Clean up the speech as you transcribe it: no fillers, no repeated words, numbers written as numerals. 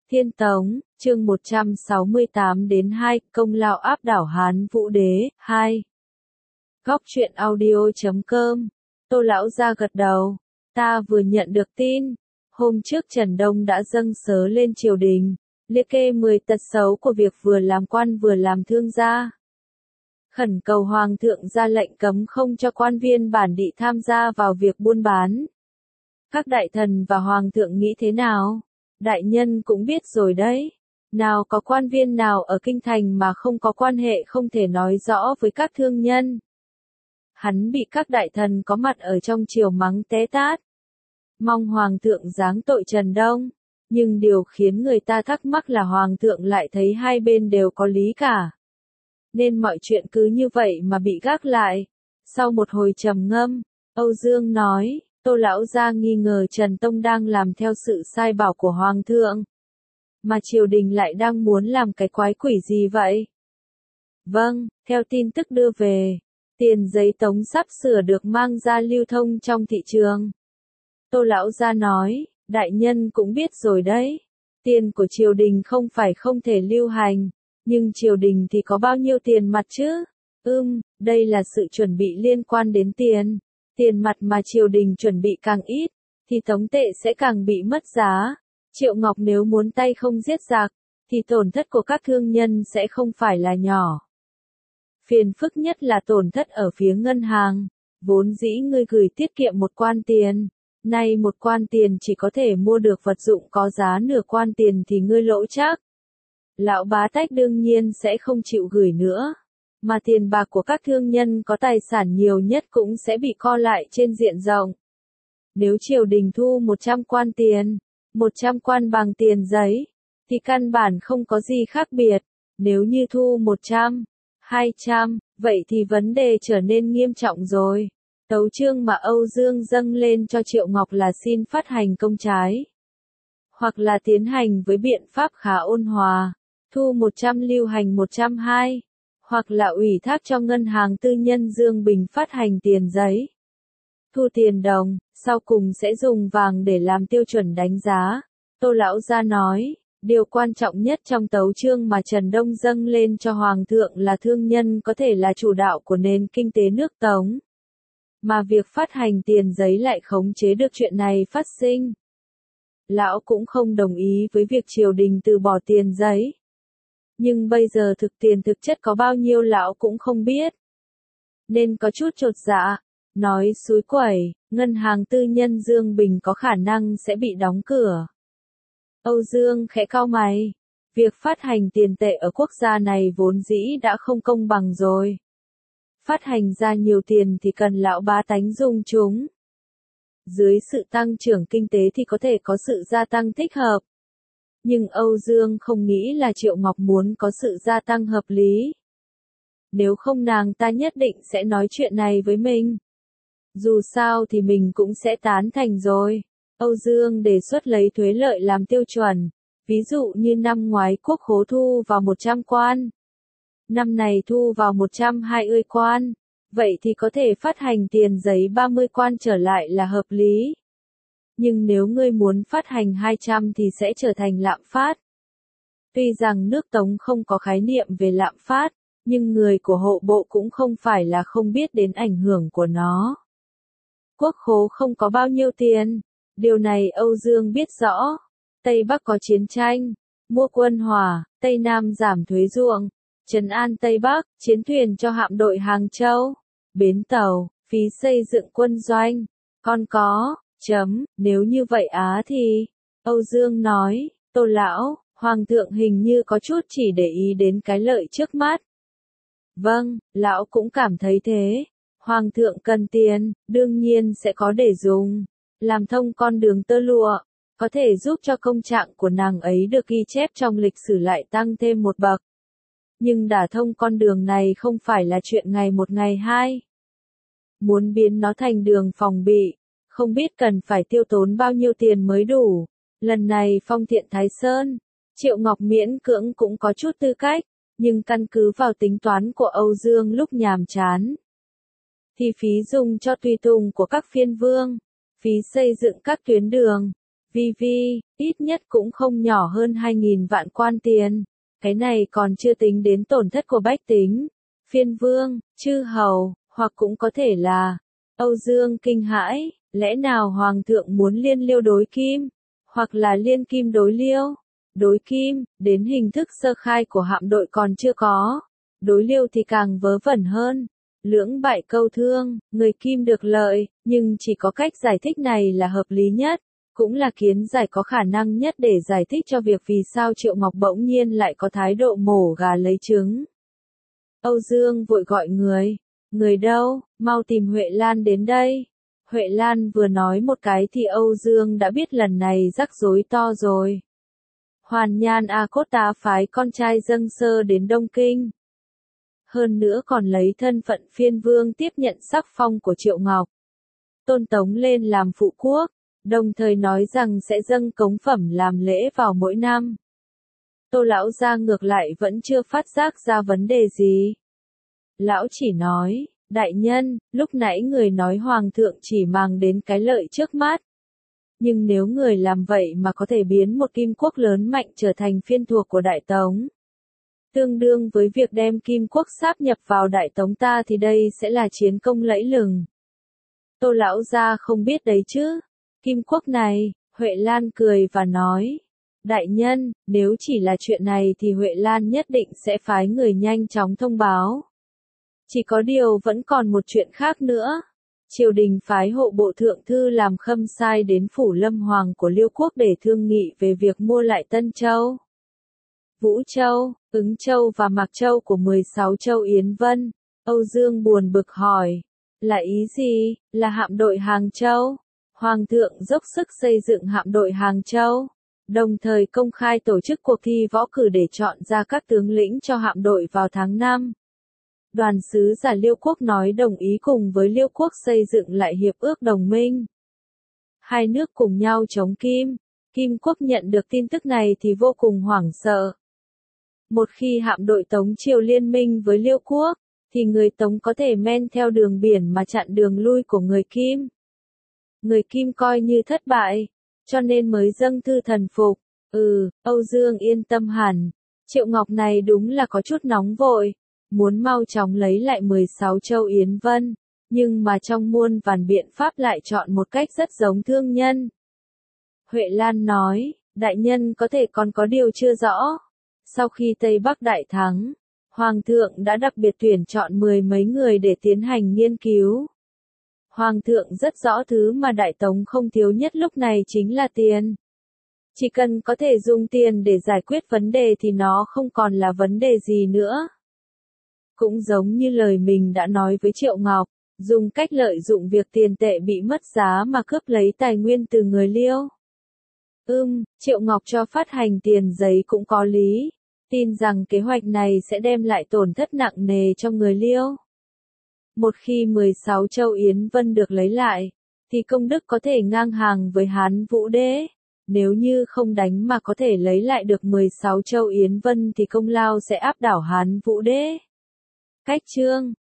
Thiên Tống, chương 168 đến 2, công lao áp đảo Hán Vũ Đế, 2. Góc truyện audio.com, Tô lão gia gật đầu, ta vừa nhận được tin, hôm trước Trần Đông đã dâng sớ lên triều đình, liệt kê 10 tật xấu của việc vừa làm quan vừa làm thương gia. Khẩn cầu Hoàng thượng ra lệnh cấm không cho quan viên bản địa tham gia vào việc buôn bán. Các đại thần và Hoàng thượng nghĩ thế nào? Đại nhân cũng biết rồi đấy. Nào có quan viên nào ở kinh thành mà không có quan hệ không thể nói rõ với các thương nhân. Hắn bị các đại thần có mặt ở trong triều mắng té tát. Mong Hoàng thượng giáng tội Trần Đông. Nhưng điều khiến người ta thắc mắc là Hoàng thượng lại thấy hai bên đều có lý cả. Nên mọi chuyện cứ như vậy mà bị gác lại. Sau một hồi trầm ngâm, Âu Dương nói, Tô lão gia nghi ngờ Trần Tông đang làm theo sự sai bảo của Hoàng thượng. Mà triều đình lại đang muốn làm cái quái quỷ gì vậy? Vâng, theo tin tức đưa về, tiền giấy tống sắp sửa được mang ra lưu thông trong thị trường. Tô lão gia nói, đại nhân cũng biết rồi đấy. Tiền của triều đình không phải không thể lưu hành, nhưng triều đình thì có bao nhiêu tiền mặt chứ? Đây là sự chuẩn bị liên quan đến tiền. Tiền mặt mà triều đình chuẩn bị càng ít, thì tống tệ sẽ càng bị mất giá. Triệu Ngọc nếu muốn tay không giết giặc, thì tổn thất của các thương nhân sẽ không phải là nhỏ. Phiền phức nhất là tổn thất ở phía ngân hàng. Vốn dĩ ngươi gửi tiết kiệm một quan tiền, nay một quan tiền chỉ có thể mua được vật dụng có giá nửa quan tiền thì ngươi lỗ chắc. Lão Bá Tách đương nhiên sẽ không chịu gửi nữa. Mà tiền bạc của các thương nhân có tài sản nhiều nhất cũng sẽ bị co lại trên diện rộng. Nếu triều đình thu 100 quan tiền, 100 quan bằng tiền giấy, thì căn bản không có gì khác biệt. Nếu như thu 100, 200, vậy thì vấn đề trở nên nghiêm trọng rồi. Tấu chương mà Âu Dương dâng lên cho Triệu Ngọc là xin phát hành công trái, hoặc là tiến hành với biện pháp khá ôn hòa, thu 100 lưu hành 120. Hoặc là ủy thác cho ngân hàng tư nhân Dương Bình phát hành tiền giấy, thu tiền đồng, sau cùng sẽ dùng vàng để làm tiêu chuẩn đánh giá. Tô lão gia nói, điều quan trọng nhất trong tấu chương mà Trần Đông dâng lên cho Hoàng thượng là thương nhân có thể là chủ đạo của nền kinh tế nước Tống. Mà việc phát hành tiền giấy lại khống chế được chuyện này phát sinh. Lão cũng không đồng ý với việc triều đình từ bỏ tiền giấy. Nhưng bây giờ thực chất có bao nhiêu lão cũng không biết. Nên có chút chột dạ, nói xúi quẩy, ngân hàng tư nhân Dương Bình có khả năng sẽ bị đóng cửa. Âu Dương khẽ cau mày, việc phát hành tiền tệ ở quốc gia này vốn dĩ đã không công bằng rồi. Phát hành ra nhiều tiền thì cần lão bá tánh dùng chúng. Dưới sự tăng trưởng kinh tế thì có thể có sự gia tăng thích hợp. Nhưng Âu Dương không nghĩ là Triệu Ngọc muốn có sự gia tăng hợp lý. Nếu không nàng ta nhất định sẽ nói chuyện này với mình. Dù sao thì mình cũng sẽ tán thành rồi. Âu Dương đề xuất lấy thuế lợi làm tiêu chuẩn. Ví dụ như năm ngoái quốc khố thu vào 100 quan. Năm này thu vào 120 quan. Vậy thì có thể phát hành tiền giấy 30 quan trở lại là hợp lý. Nhưng nếu ngươi muốn phát hành 200 thì sẽ trở thành lạm phát. Tuy rằng nước Tống không có khái niệm về lạm phát, nhưng người của hộ bộ cũng không phải là không biết đến ảnh hưởng của nó. Quốc khố không có bao nhiêu tiền, điều này Âu Dương biết rõ. Tây Bắc có chiến tranh, mua quân hỏa, Tây Nam giảm thuế ruộng, trấn an Tây Bắc, chiến thuyền cho hạm đội Hàng Châu, bến tàu, phí xây dựng quân doanh, còn có. Nếu như vậy thì, Âu Dương nói, Tô lão, Hoàng thượng hình như có chút chỉ để ý đến cái lợi trước mắt. Vâng, lão cũng cảm thấy thế. Hoàng thượng cần tiền, đương nhiên sẽ có để dùng. Làm thông con đường tơ lụa, có thể giúp cho công trạng của nàng ấy được ghi chép trong lịch sử lại tăng thêm một bậc. Nhưng đả thông con đường này không phải là chuyện ngày một ngày hai. Muốn biến nó thành đường phòng bị, không biết cần phải tiêu tốn bao nhiêu tiền mới đủ. Lần này phong thiện Thái Sơn, Triệu Ngọc miễn cưỡng cũng có chút tư cách, nhưng căn cứ vào tính toán của Âu Dương lúc nhàm chán. Thì phí dùng cho tùy tùng của các phiên vương, phí xây dựng các tuyến đường, ít nhất cũng không nhỏ hơn 2.000 vạn quan tiền. Cái này còn chưa tính đến tổn thất của bách tính, phiên vương, chư hầu, hoặc cũng có thể là Âu Dương kinh hãi, lẽ nào Hoàng thượng muốn liên Liêu đối Kim, hoặc là liên Kim đối Liêu? Đối Kim, đến hình thức sơ khai của hạm đội còn chưa có, đối Liêu thì càng vớ vẩn hơn. Lưỡng bại câu thương, người Kim được lợi, nhưng chỉ có cách giải thích này là hợp lý nhất, cũng là kiến giải có khả năng nhất để giải thích cho việc vì sao Triệu Ngọc bỗng nhiên lại có thái độ mổ gà lấy trứng. Âu Dương vội gọi người đâu, mau tìm Huệ Lan đến đây. Huệ Lan vừa nói một cái thì Âu Dương đã biết lần này rắc rối to rồi. Hoàn Nhan A Cốt Tá phái con trai dâng sơ đến Đông Kinh. Hơn nữa còn lấy thân phận phiên vương tiếp nhận sắc phong của Triệu Ngọc. Tôn tống lên làm phụ quốc, đồng thời nói rằng sẽ dâng cống phẩm làm lễ vào mỗi năm. Tô lão gia ngược lại vẫn chưa phát giác ra vấn đề gì. Lão chỉ nói, đại nhân, lúc nãy người nói hoàng thượng chỉ mang đến cái lợi trước mắt. Nhưng nếu người làm vậy mà có thể biến một kim quốc lớn mạnh trở thành phiên thuộc của Đại Tống, tương đương với việc đem kim quốc sáp nhập vào Đại Tống ta thì đây sẽ là chiến công lẫy lừng. Tô lão gia không biết đấy chứ. Kim quốc này, Huệ Lan cười và nói, đại nhân, nếu chỉ là chuyện này thì Huệ Lan nhất định sẽ phái người nhanh chóng thông báo. Chỉ có điều vẫn còn một chuyện khác nữa. Triều đình phái hộ bộ thượng thư làm khâm sai đến phủ Lâm Hoàng của Liêu quốc để thương nghị về việc mua lại Tân Châu, Vũ Châu, Ứng Châu và Mạc Châu của 16 châu Yến Vân. Âu Dương buồn bực hỏi, là ý gì, là hạm đội Hàng Châu? Hoàng thượng dốc sức xây dựng hạm đội Hàng Châu, đồng thời công khai tổ chức cuộc thi võ cử để chọn ra các tướng lĩnh cho hạm đội vào tháng 5. Đoàn sứ giả Liêu quốc nói đồng ý cùng với Liêu quốc xây dựng lại hiệp ước đồng minh. Hai nước cùng nhau chống Kim. Kim quốc nhận được tin tức này thì vô cùng hoảng sợ. Một khi hạm đội Tống Triều liên minh với Liêu quốc, thì người Tống có thể men theo đường biển mà chặn đường lui của người Kim. Người Kim coi như thất bại, cho nên mới dâng thư thần phục. Âu Dương yên tâm hẳn. Triệu Ngọc này đúng là có chút nóng vội, muốn mau chóng lấy lại 16 châu Yến Vân, nhưng mà trong muôn vàn biện pháp lại chọn một cách rất giống thương nhân. Huệ Lan nói, đại nhân có thể còn có điều chưa rõ. Sau khi Tây Bắc đại thắng, Hoàng thượng đã đặc biệt tuyển chọn 10 mấy người để tiến hành nghiên cứu. Hoàng thượng rất rõ thứ mà Đại Tống không thiếu nhất lúc này chính là tiền. Chỉ cần có thể dùng tiền để giải quyết vấn đề thì nó không còn là vấn đề gì nữa. Cũng giống như lời mình đã nói với Triệu Ngọc, dùng cách lợi dụng việc tiền tệ bị mất giá mà cướp lấy tài nguyên từ người Liêu. Triệu Ngọc cho phát hành tiền giấy cũng có lý, tin rằng kế hoạch này sẽ đem lại tổn thất nặng nề cho người Liêu. Một khi 16 châu Yến Vân được lấy lại, thì công đức có thể ngang hàng với Hán Vũ Đế. Nếu như không đánh mà có thể lấy lại được 16 châu Yến Vân thì công lao sẽ áp đảo Hán Vũ Đế. Cách chương